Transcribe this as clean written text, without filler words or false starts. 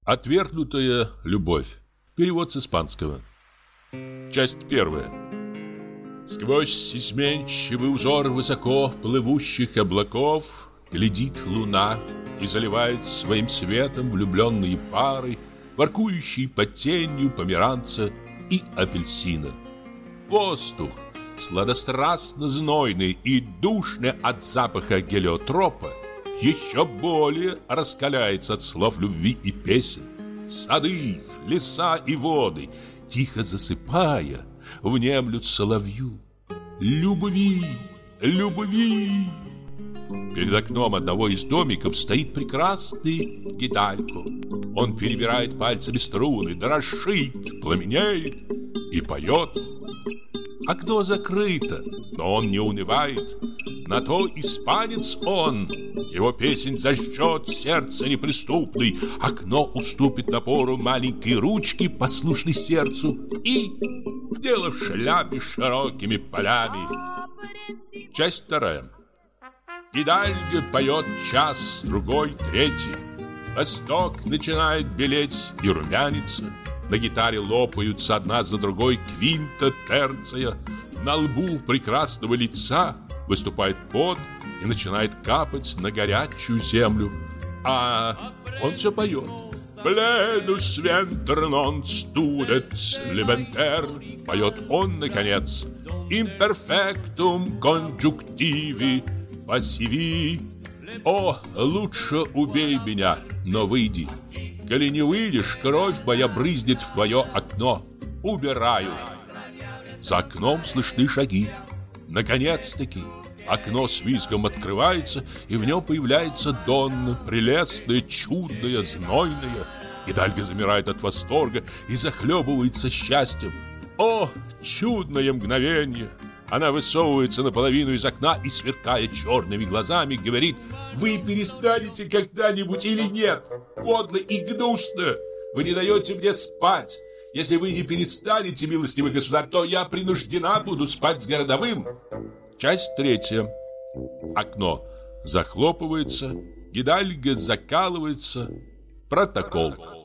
Отвергнутая любовь. Перевод с испанского. Часть первая. Сквозь изменчивый узор высоко плывущих облаков глядит луна и заливает своим светом влюбленные пары, воркующие под тенью померанца и апельсина. Воздух, сладострастно знойный и душный от запаха гелиотропа, еще более раскаляется от слов любви и песен. Сады, леса и воды, тихо засыпая, внемлют соловью. Любви, любви! Перед окном одного из домиков стоит прекрасный Гидальго. Он перебирает пальцами струны, дрожит, пламенеет и поет. Окно закрыто, но он не унывает. На то испанец он. Его песнь зажжет сердце неприступный. Окно уступит напору маленькой ручки, послушной сердцу. И дело в шляпе с широкими полями. Часть вторая. Гидальго поет час, другой, третий. Восток начинает белеть и румяниться. На гитаре лопаются одна за другой квинта, терция. На лбу прекрасного лица выступает пот и начинает капать на горячую землю. А он все поет. «Пленус вентр нон студет левентер», поет он наконец. «Имперфектум конджуктиви пассиви». О, лучше убей меня, но выйди. Коли не выйдешь, кровь моя брызнет в твое окно. Убираю. За окном слышны шаги. Наконец-таки окно с визгом открывается, и в нем появляется Донна, прелестная, чудная, знойная. Гидальго замирает от восторга и захлебывается счастьем. О, чудное мгновение! Она высовывается наполовину из окна и, сверкая черными глазами, говорит: «Вы перестанете когда-нибудь или нет? Подло и гнусно! Вы не даете мне спать! Если вы не перестанете, милостивый государь, то я принуждена буду спать с городовым!» Часть третья. Окно захлопывается, Гидальго закалывается. Протокол.